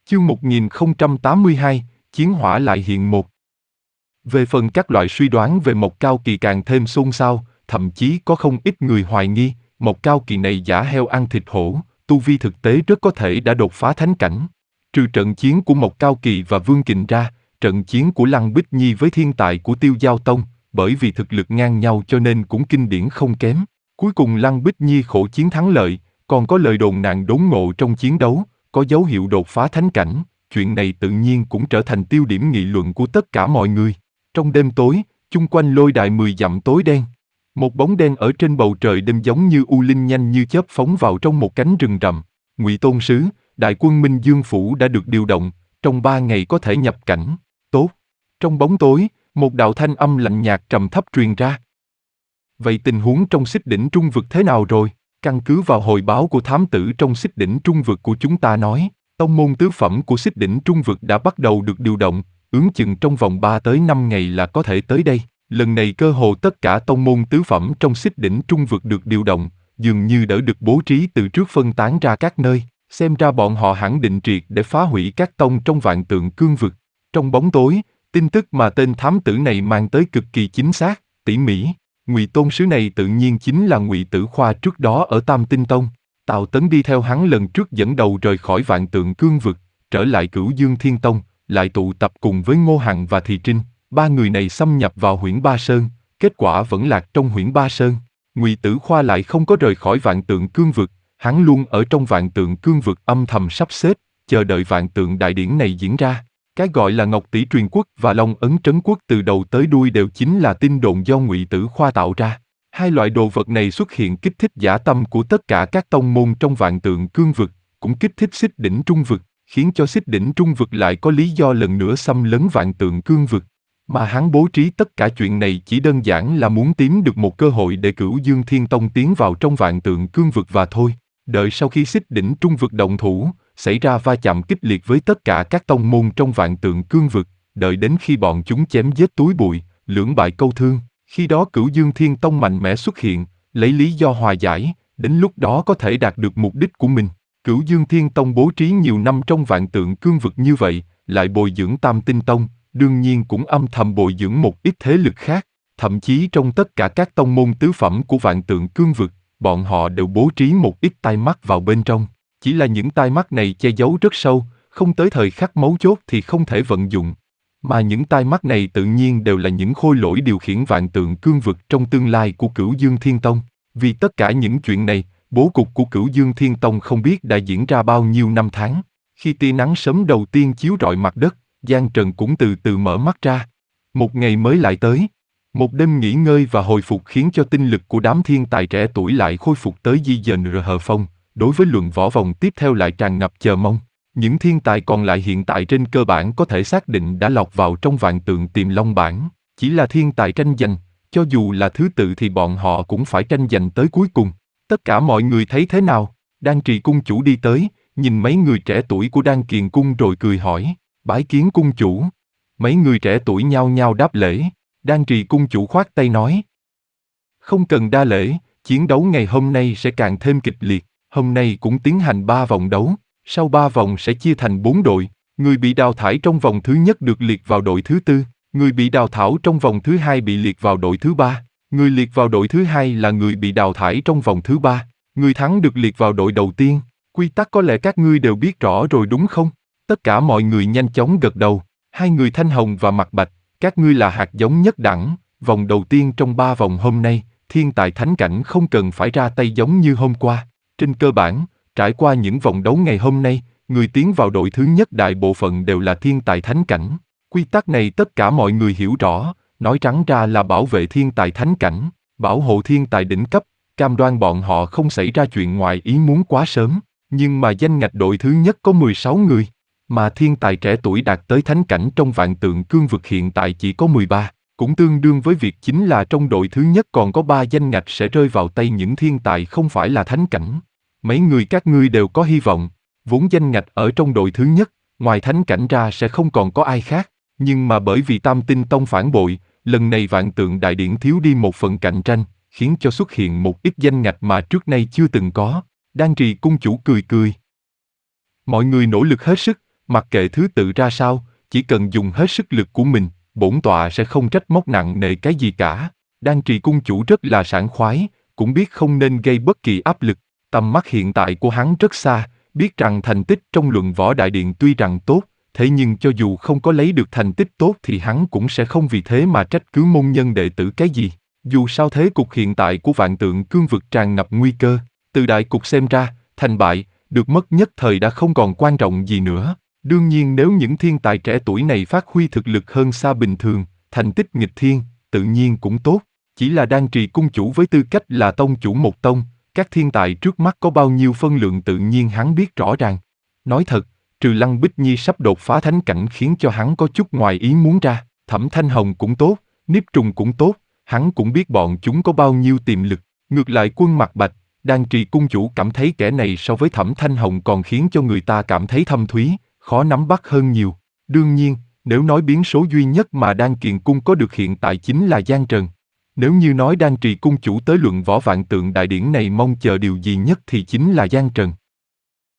Chương 1082, Chiến hỏa lại hiện một. Về phần các loại suy đoán về Mộc Cao Kỳ càng thêm xôn xao, thậm chí có không ít người hoài nghi, Mộc Cao Kỳ này giả heo ăn thịt hổ, tu vi thực tế rất có thể đã đột phá thánh cảnh. Trừ trận chiến của Mộc Cao Kỳ và Vương Kình ra, trận chiến của Lăng Bích Nhi với thiên tài của Tiêu Giao Tông, bởi vì thực lực ngang nhau cho nên cũng kinh điển không kém. Cuối cùng Lăng Bích Nhi khổ chiến thắng lợi, còn có lời đồn nàng đốn ngộ trong chiến đấu, có dấu hiệu đột phá thánh cảnh. Chuyện này tự nhiên cũng trở thành tiêu điểm nghị luận của tất cả mọi người. Trong đêm tối, chung quanh lôi đài 10 dặm tối đen. Một bóng đen ở trên bầu trời đêm giống như u linh nhanh như chớp phóng vào trong một cánh rừng rậm. Ngụy Tôn Sứ, đại quân Minh Dương Phủ đã được điều động, trong 3 ngày có thể nhập cảnh. Tốt. Trong bóng tối, một đạo thanh âm lạnh nhạt trầm thấp truyền ra. Vậy tình huống trong Xích Đỉnh Trung Vực thế nào rồi? Căn cứ vào hồi báo của thám tử trong Xích Đỉnh Trung Vực của chúng ta nói, tông môn tứ phẩm của Xích Đỉnh Trung Vực đã bắt đầu được điều động, ước chừng trong vòng 3 tới 5 ngày là có thể tới đây. Lần này cơ hồ tất cả tông môn tứ phẩm trong Xích Đỉnh Trung Vực được điều động, dường như đã được bố trí từ trước phân tán ra các nơi, xem ra bọn họ hẳn định triệt để phá hủy các tông trong Vạn Tượng Cương Vực. Trong bóng tối, tin tức mà tên thám tử này mang tới cực kỳ chính xác, tỉ mỉ. Ngụy Tôn Sứ này tự nhiên chính là Ngụy Tử Khoa trước đó ở Tam Tinh Tông. Tào Tấn đi theo hắn lần trước dẫn đầu rời khỏi Vạn Tượng Cương Vực, trở lại Cửu Dương Thiên Tông, lại tụ tập cùng với Ngô Hằng và Thì Trinh. 3 người này xâm nhập vào Huyễn Ba Sơn, kết quả vẫn lạc trong Huyễn Ba Sơn. Ngụy Tử Khoa lại không có rời khỏi Vạn Tượng Cương Vực, hắn luôn ở trong Vạn Tượng Cương Vực âm thầm sắp xếp, chờ đợi Vạn Tượng Đại Điển này diễn ra. Cái gọi là Ngọc Tỷ Truyền Quốc và Long Ấn Trấn Quốc từ đầu tới đuôi đều chính là tin đồn do Ngụy Tử Khoa tạo ra. Hai loại đồ vật này xuất hiện kích thích dã tâm của tất cả các tông môn trong Vạn Tượng Cương Vực, cũng kích thích Xích Đỉnh Trung Vực, khiến cho Xích Đỉnh Trung Vực lại có lý do lần nữa xâm lấn Vạn Tượng Cương Vực. Mà hắn bố trí tất cả chuyện này chỉ đơn giản là muốn tìm được một cơ hội để Cửu Dương Thiên Tông tiến vào trong Vạn Tượng Cương Vực và thôi. Đợi sau khi Xích Đỉnh Trung Vực động thủ, xảy ra va chạm kịch liệt với tất cả các tông môn trong Vạn Tượng Cương Vực, đợi đến khi bọn chúng chém giết túi bụi, lưỡng bại câu thương, khi đó Cửu Dương Thiên Tông mạnh mẽ xuất hiện, lấy lý do hòa giải, đến lúc đó có thể đạt được mục đích của mình. Cửu Dương Thiên Tông bố trí nhiều năm trong Vạn Tượng Cương Vực như vậy, lại bồi dưỡng Tam Tinh Tông, đương nhiên cũng âm thầm bồi dưỡng một ít thế lực khác, thậm chí trong tất cả các tông môn tứ phẩm của Vạn Tượng Cương Vực, bọn họ đều bố trí một ít tai mắt vào bên trong. Chỉ là những tai mắt này che giấu rất sâu, không tới thời khắc mấu chốt thì không thể vận dụng. Mà những tai mắt này tự nhiên đều là những khôi lỗi điều khiển Vạn Tượng Cương Vực trong tương lai của Cửu Dương Thiên Tông. Vì tất cả những chuyện này, bố cục của Cửu Dương Thiên Tông không biết đã diễn ra bao nhiêu năm tháng. Khi tia nắng sớm đầu tiên chiếu rọi mặt đất, Giang Trần cũng từ từ mở mắt ra. Một ngày mới lại tới. Một đêm nghỉ ngơi và hồi phục khiến cho tinh lực của đám thiên tài trẻ tuổi lại khôi phục tới di dần hờ phong. Đối với luận võ vòng tiếp theo lại tràn ngập chờ mong. Những thiên tài còn lại hiện tại trên cơ bản có thể xác định đã lọt vào trong Vạn Tượng Tiềm Long bảng. Chỉ là thiên tài tranh giành, cho dù là thứ tự thì bọn họ cũng phải tranh giành tới cuối cùng. Tất cả mọi người thấy thế nào? Đan Trì cung chủ đi tới, nhìn mấy người trẻ tuổi của Đan Kiền cung rồi cười hỏi, bái kiến cung chủ. Mấy người trẻ tuổi nhao nhao đáp lễ. Đan Trì cung chủ khoát tay nói, không cần đa lễ, chiến đấu ngày hôm nay sẽ càng thêm kịch liệt. Hôm nay cũng tiến hành 3 vòng đấu, sau 3 vòng sẽ chia thành 4 đội. Người bị đào thải trong vòng thứ nhất được liệt vào đội thứ tư, người bị đào thải trong vòng thứ hai bị liệt vào đội thứ ba. Người liệt vào đội thứ hai là người bị đào thải trong vòng thứ ba. Người thắng được liệt vào đội đầu tiên. Quy tắc có lẽ các ngươi đều biết rõ rồi đúng không? Tất cả mọi người nhanh chóng gật đầu. Hai người Thanh Hồng và Mặt Bạch, các ngươi là hạt giống nhất đẳng. Vòng đầu tiên trong 3 vòng hôm nay, thiên tài thánh cảnh không cần phải ra tay giống như hôm qua. Trên cơ bản, trải qua những vòng đấu ngày hôm nay, người tiến vào đội thứ nhất đại bộ phận đều là thiên tài thánh cảnh. Quy tắc này tất cả mọi người hiểu rõ, nói trắng ra là bảo vệ thiên tài thánh cảnh, bảo hộ thiên tài đỉnh cấp, cam đoan bọn họ không xảy ra chuyện ngoài ý muốn quá sớm. Nhưng mà danh ngạch đội thứ nhất có 16 người, mà thiên tài trẻ tuổi đạt tới thánh cảnh trong Vạn Tượng Cương Vực hiện tại chỉ có 13. Cũng tương đương với việc chính là trong đội thứ nhất còn có 3 danh ngạch sẽ rơi vào tay những thiên tài không phải là thánh cảnh. Mấy người các ngươi đều có hy vọng, vốn danh ngạch ở trong đội thứ nhất, ngoài thánh cảnh ra sẽ không còn có ai khác, nhưng mà bởi vì Tam Tinh Tông phản bội, lần này Vạn Tượng Đại Điển thiếu đi một phần cạnh tranh, khiến cho xuất hiện một ít danh ngạch mà trước nay chưa từng có. Đan Trì cung chủ cười cười. Mọi người nỗ lực hết sức, Mặc kệ thứ tự ra sao, chỉ cần dùng hết sức lực của mình, bổn tọa sẽ không trách móc nặng nề cái gì cả. Đan Trì cung chủ rất là sảng khoái, cũng biết không nên gây bất kỳ áp lực. Tầm mắt hiện tại của hắn rất xa, biết rằng thành tích trong luận võ đại điện tuy rằng tốt, thế nhưng cho dù không có lấy được thành tích tốt thì hắn cũng sẽ không vì thế mà trách cứ môn nhân đệ tử cái gì. Dù sao thế cục hiện tại của Vạn Tượng Cương vực tràn ngập nguy cơ, từ đại cục xem ra, thành bại, được mất nhất thời đã không còn quan trọng gì nữa. Đương nhiên nếu những thiên tài trẻ tuổi này phát huy thực lực hơn xa bình thường, thành tích nghịch thiên, tự nhiên cũng tốt. Chỉ là Đan Trì cung chủ với tư cách là tông chủ một tông, các thiên tài trước mắt có bao nhiêu phân lượng tự nhiên hắn biết rõ ràng. Nói thật, trừ Lăng Bích Nhi sắp đột phá thánh cảnh khiến cho hắn có chút ngoài ý muốn ra, Thẩm Thanh Hồng cũng tốt, Niếp Trùng cũng tốt, hắn cũng biết bọn chúng có bao nhiêu tiềm lực. Ngược lại Quân Mặc Bạch, Đan Trì cung chủ cảm thấy kẻ này so với Thẩm Thanh Hồng còn khiến cho người ta cảm thấy thâm thúy, khó nắm bắt hơn nhiều. Đương nhiên, nếu nói biến số duy nhất mà Đan Kiền cung có được hiện tại chính là Giang Trần. Nếu như nói Đan Trì cung chủ tới luận võ Vạn Tượng đại điển này mong chờ điều gì nhất thì chính là Giang Trần.